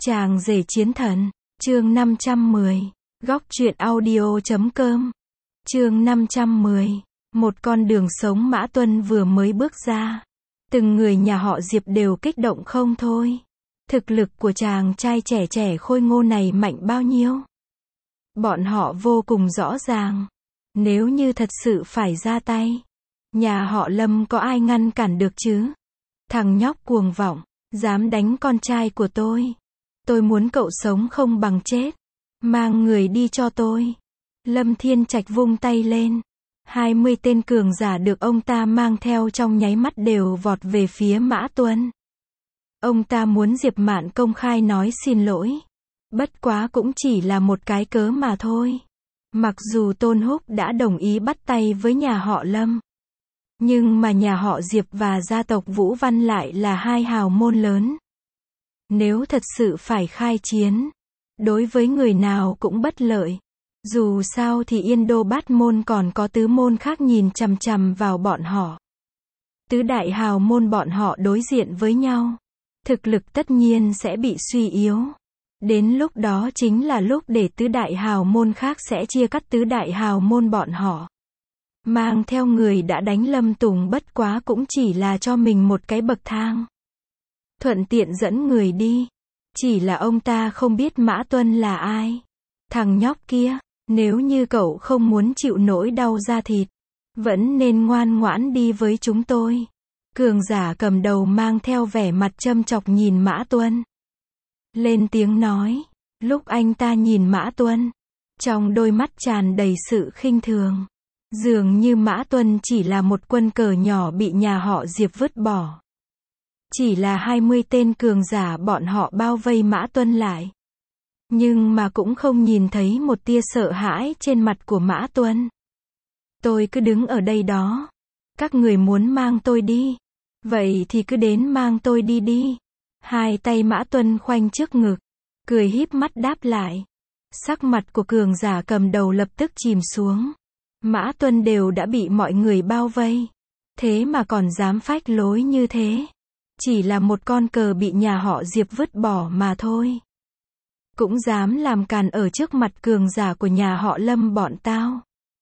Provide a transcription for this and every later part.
Chàng rể chiến thần, chương 510, góc truyện audio.com, chương 510, một con đường sống Mã Tuân vừa mới bước ra. Từng người nhà họ Diệp đều kích động không thôi. Thực lực của chàng trai trẻ trẻ khôi ngô này mạnh bao nhiêu? Bọn họ vô cùng rõ ràng. Nếu như thật sự phải ra tay, nhà họ Lâm có ai ngăn cản được chứ? Thằng nhóc cuồng vọng, dám đánh con trai của tôi. Tôi muốn cậu sống không bằng chết. Mang người đi cho tôi. Lâm Thiên Trạch vung tay lên. 20 tên cường giả được ông ta mang theo trong nháy mắt đều vọt về phía Mã Tuân. Ông ta muốn Diệp Mạn công khai nói xin lỗi. Bất quá cũng chỉ là một cái cớ mà thôi. Mặc dù Tôn Húc đã đồng ý bắt tay với nhà họ Lâm, nhưng mà nhà họ Diệp và gia tộc Vũ Văn lại là hai hào môn lớn. Nếu thật sự phải khai chiến, đối với người nào cũng bất lợi. Dù sao thì Yên Đô Bát môn còn có tứ môn khác nhìn chằm chằm vào bọn họ. Tứ đại hào môn bọn họ đối diện với nhau, thực lực tất nhiên sẽ bị suy yếu. Đến lúc đó chính là lúc để tứ đại hào môn khác sẽ chia cắt tứ đại hào môn bọn họ. Mang theo người đã đánh Lâm Tùng bất quá cũng chỉ là cho mình một cái bậc thang. Thuận tiện dẫn người đi. Chỉ là ông ta không biết Mã Tuân là ai. Thằng nhóc kia, nếu như cậu không muốn chịu nỗi đau da thịt, vẫn nên ngoan ngoãn đi với chúng tôi. Cường giả cầm đầu mang theo vẻ mặt châm chọc nhìn Mã Tuân. Lên tiếng nói. Lúc anh ta nhìn Mã Tuân, trong đôi mắt tràn đầy sự khinh thường. Dường như Mã Tuân chỉ là một quân cờ nhỏ bị nhà họ Diệp vứt bỏ. Chỉ là 20 tên cường giả bọn họ bao vây Mã Tuân lại. Nhưng mà cũng không nhìn thấy một tia sợ hãi trên mặt của Mã Tuân. Tôi cứ đứng ở đây đó. Các người muốn mang tôi đi. Vậy thì cứ đến mang tôi đi đi. Hai tay Mã Tuân khoanh trước ngực, cười híp mắt đáp lại. Sắc mặt của cường giả cầm đầu lập tức chìm xuống. Mã Tuân đều đã bị mọi người bao vây. Thế mà còn dám phách lối như thế. Chỉ là một con cờ bị nhà họ Diệp vứt bỏ mà thôi. Cũng dám làm càn ở trước mặt cường giả của nhà họ Lâm bọn tao.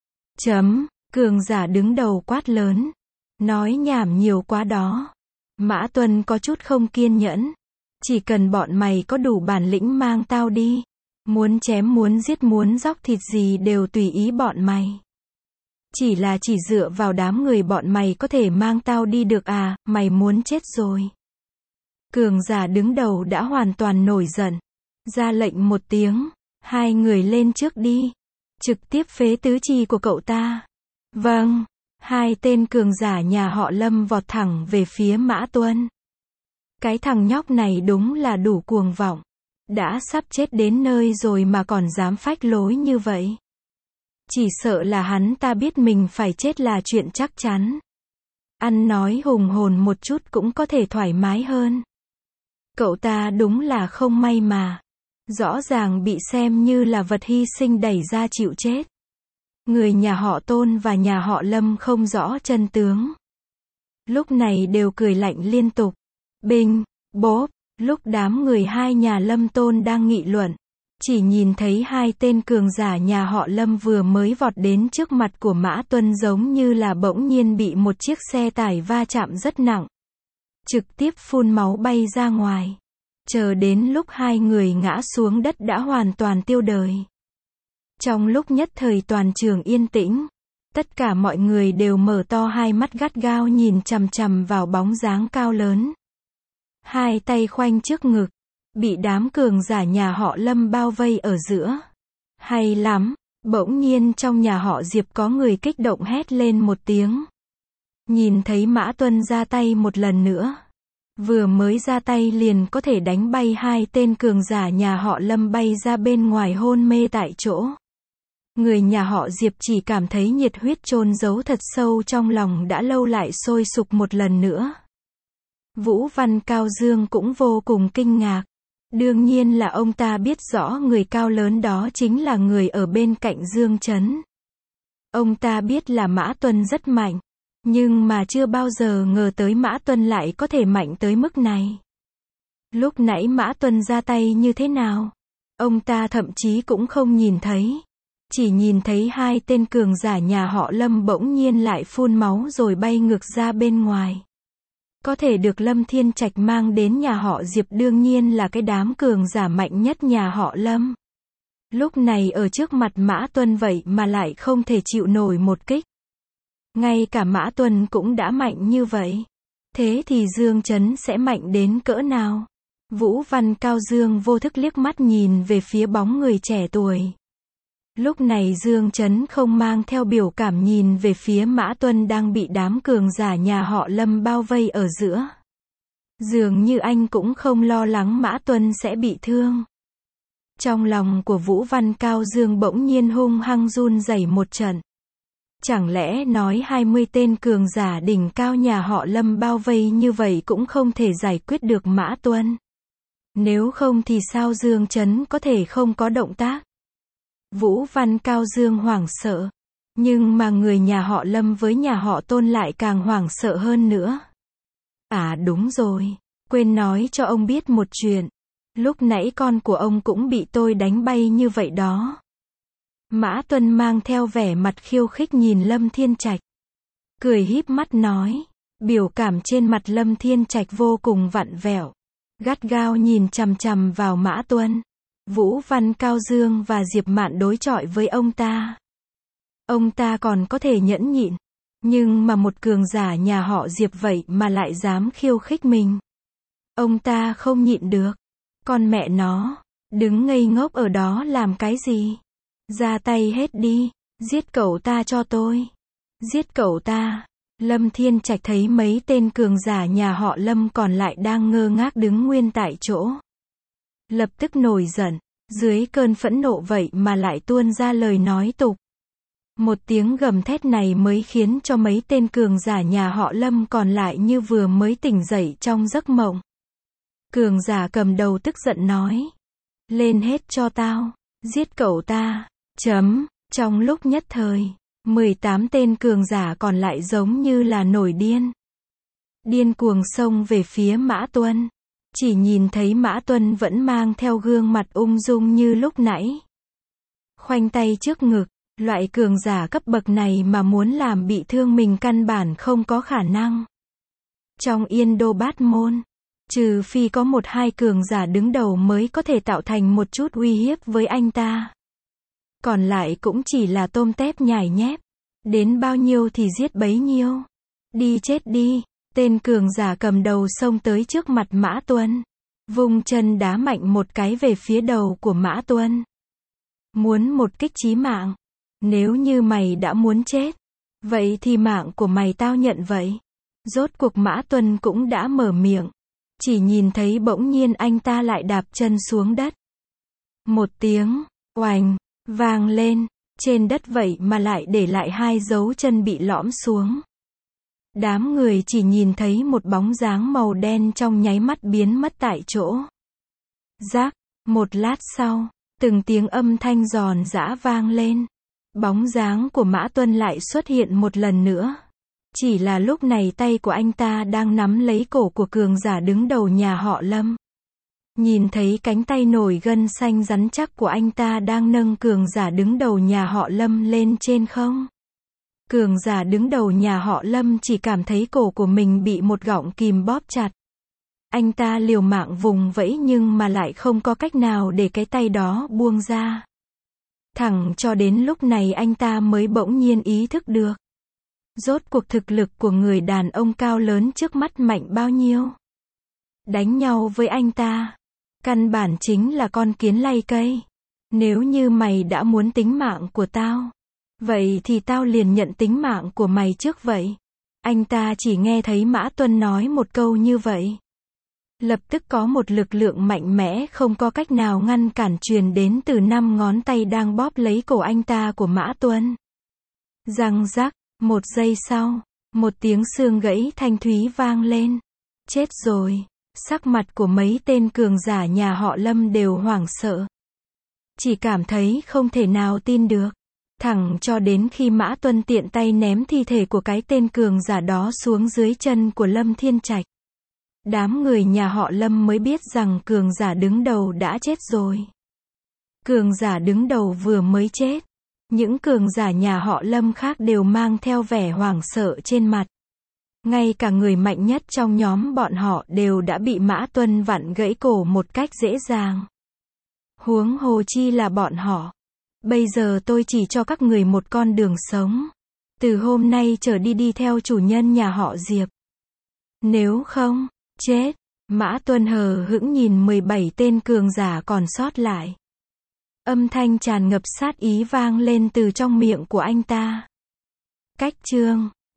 Cường giả đứng đầu quát lớn. Nói nhảm nhiều quá đó. Mã Tuân có chút không kiên nhẫn. Chỉ cần bọn mày có đủ bản lĩnh mang tao đi. Muốn chém muốn giết muốn róc thịt gì đều tùy ý bọn mày. Chỉ dựa vào đám người bọn mày có thể mang tao đi được à, mày muốn chết rồi. Cường giả đứng đầu đã hoàn toàn nổi giận. Ra lệnh một tiếng, hai người lên trước đi. Trực tiếp phế tứ chi của cậu ta. Vâng. Hai tên cường giả nhà họ Lâm vọt thẳng về phía Mã Tuân. Cái thằng nhóc này đúng là đủ cuồng vọng. Đã sắp chết đến nơi rồi mà còn dám phách lối như vậy. Chỉ sợ là hắn ta biết mình phải chết là chuyện chắc chắn. Ăn nói hùng hồn một chút cũng có thể thoải mái hơn. Cậu ta đúng là không may mà. Rõ ràng bị xem như là vật hy sinh đẩy ra chịu chết. Người nhà họ Tôn và nhà họ Lâm không rõ chân tướng. Lúc này đều cười lạnh liên tục. Binh, bốp, lúc đám người hai nhà Lâm Tôn đang nghị luận. Chỉ nhìn thấy hai tên cường giả nhà họ Lâm vừa mới vọt đến trước mặt của Mã Tuân giống như là bỗng nhiên bị một chiếc xe tải va chạm rất nặng. Trực tiếp phun máu bay ra ngoài. Chờ đến lúc hai người ngã xuống đất đã hoàn toàn tiêu đời. Trong lúc nhất thời toàn trường yên tĩnh, tất cả mọi người đều mở to hai mắt gắt gao nhìn chằm chằm vào bóng dáng cao lớn. Hai tay khoanh trước ngực, bị đám cường giả nhà họ Lâm bao vây ở giữa. Hay lắm, bỗng nhiên trong nhà họ Diệp có người kích động hét lên một tiếng. Nhìn thấy Mã Tuân ra tay một lần nữa. Vừa mới ra tay liền có thể đánh bay hai tên cường giả nhà họ Lâm bay ra bên ngoài hôn mê tại chỗ. Người nhà họ Diệp chỉ cảm thấy nhiệt huyết chôn giấu thật sâu trong lòng đã lâu lại sôi sục một lần nữa. Vũ Văn Cao Dương cũng vô cùng kinh ngạc. Đương nhiên là ông ta biết rõ người cao lớn đó chính là người ở bên cạnh Dương Chấn. Ông ta biết là Mã Tuân rất mạnh. Nhưng mà chưa bao giờ ngờ tới Mã Tuân lại có thể mạnh tới mức này. Lúc nãy Mã Tuân ra tay như thế nào? Ông ta thậm chí cũng không nhìn thấy. Chỉ nhìn thấy hai tên cường giả nhà họ Lâm bỗng nhiên lại phun máu rồi bay ngược ra bên ngoài. Có thể được Lâm Thiên Trạch mang đến nhà họ Diệp đương nhiên là cái đám cường giả mạnh nhất nhà họ Lâm. Lúc này ở trước mặt Mã Tuân vậy mà lại không thể chịu nổi một kích. Ngay cả Mã Tuân cũng đã mạnh như vậy. Thế thì Dương Chấn sẽ mạnh đến cỡ nào? Vũ Văn Cao Dương vô thức liếc mắt nhìn về phía bóng người trẻ tuổi. Lúc này Dương Chấn không mang theo biểu cảm nhìn về phía Mã Tuân đang bị đám cường giả nhà họ Lâm bao vây ở giữa. Dường như anh cũng không lo lắng Mã Tuân sẽ bị thương. Trong lòng của Vũ Văn Cao Dương bỗng nhiên hung hăng run rẩy một trận. Chẳng lẽ nói 20 tên cường giả đỉnh cao nhà họ Lâm bao vây như vậy cũng không thể giải quyết được Mã Tuân? Nếu không thì sao Dương Chấn có thể không có động tác? Vũ Văn Cao Dương hoảng sợ. Nhưng mà người nhà họ Lâm với nhà họ Tôn lại càng hoảng sợ hơn nữa. À đúng rồi, quên nói cho ông biết một chuyện. Lúc nãy con của ông cũng bị tôi đánh bay như vậy đó. Mã Tuân mang theo vẻ mặt khiêu khích nhìn Lâm Thiên Trạch. Cười híp mắt nói. Biểu cảm trên mặt Lâm Thiên Trạch vô cùng vặn vẹo. Gắt gao nhìn chằm chằm vào Mã Tuân. Vũ Văn Cao Dương và Diệp Mạn đối chọi với ông ta. Ông ta còn có thể nhẫn nhịn. Nhưng mà một cường giả nhà họ Diệp vậy mà lại dám khiêu khích mình. Ông ta không nhịn được. Con mẹ nó, đứng ngây ngốc ở đó làm cái gì? Ra tay hết đi, giết cậu ta cho tôi. Giết cậu ta. Lâm Thiên Trạch thấy mấy tên cường giả nhà họ Lâm còn lại đang ngơ ngác đứng nguyên tại chỗ. Lập tức nổi giận, dưới cơn phẫn nộ vậy mà lại tuôn ra lời nói tục. Một tiếng gầm thét này mới khiến cho mấy tên cường giả nhà họ Lâm còn lại như vừa mới tỉnh dậy trong giấc mộng. Cường giả cầm đầu tức giận nói. Lên hết cho tao, giết cậu ta. Trong lúc nhất thời, 18 tên cường giả còn lại giống như là nổi điên. Điên cuồng xông về phía Mã Tuân. Chỉ nhìn thấy Mã Tuân vẫn mang theo gương mặt ung dung như lúc nãy. Khoanh tay trước ngực, loại cường giả cấp bậc này mà muốn làm bị thương mình căn bản không có khả năng. Trong Yên Đô Bát Môn, trừ phi có một hai cường giả đứng đầu mới có thể tạo thành một chút uy hiếp với anh ta. Còn lại cũng chỉ là tôm tép nhảy nhép. Đến bao nhiêu thì giết bấy nhiêu. Đi chết đi. Tên cường giả cầm đầu xông tới trước mặt Mã Tuân. Vung chân đá mạnh một cái về phía đầu của Mã Tuân. Muốn một kích chí mạng. Nếu như mày đã muốn chết, vậy thì mạng của mày tao nhận vậy. Rốt cuộc Mã Tuân cũng đã mở miệng. Chỉ nhìn thấy bỗng nhiên anh ta lại đạp chân xuống đất. Một tiếng, oành, vang lên. Trên đất vậy mà lại để lại hai dấu chân bị lõm xuống. Đám người chỉ nhìn thấy một bóng dáng màu đen trong nháy mắt biến mất tại chỗ. Rác, một lát sau, từng tiếng âm thanh giòn giã vang lên. Bóng dáng của Mã Tuân lại xuất hiện một lần nữa. Chỉ là lúc này tay của anh ta đang nắm lấy cổ của cường giả đứng đầu nhà họ Lâm. Nhìn thấy cánh tay nổi gân xanh rắn chắc của anh ta đang nâng cường giả đứng đầu nhà họ Lâm lên trên không? Cường giả đứng đầu nhà họ Lâm chỉ cảm thấy cổ của mình bị một gọng kìm bóp chặt. Anh ta liều mạng vùng vẫy nhưng mà lại không có cách nào để cái tay đó buông ra. Thẳng cho đến lúc này anh ta mới bỗng nhiên ý thức được. Rốt cuộc thực lực của người đàn ông cao lớn trước mắt mạnh bao nhiêu? Đánh nhau với anh ta, căn bản chính là con kiến lay cây. Nếu như mày đã muốn tính mạng của tao, vậy thì tao liền nhận tính mạng của mày trước vậy. Anh ta chỉ nghe thấy Mã Tuân nói một câu như vậy. Lập tức có một lực lượng mạnh mẽ không có cách nào ngăn cản truyền đến từ 5 ngón tay đang bóp lấy cổ anh ta của Mã Tuân. Răng rắc, một giây sau, một tiếng xương gãy thanh thúy vang lên. Chết rồi. Sắc mặt của mấy tên cường giả nhà họ Lâm đều hoảng sợ. Chỉ cảm thấy không thể nào tin được. Thẳng cho đến khi Mã Tuân tiện tay ném thi thể của cái tên cường giả đó xuống dưới chân của Lâm Thiên Trạch. Đám người nhà họ Lâm mới biết rằng cường giả đứng đầu đã chết rồi. Cường giả đứng đầu vừa mới chết. Những cường giả nhà họ Lâm khác đều mang theo vẻ hoảng sợ trên mặt. Ngay cả người mạnh nhất trong nhóm bọn họ đều đã bị Mã Tuân vặn gãy cổ một cách dễ dàng. Huống hồ chi là bọn họ. Bây giờ tôi chỉ cho các người một con đường sống. Từ hôm nay trở đi đi theo chủ nhân nhà họ Diệp. Nếu không, chết. Mã Tuân hờ hững nhìn 17 tên cường giả còn sót lại. Âm thanh tràn ngập sát ý vang lên từ trong miệng của anh ta. Cách chương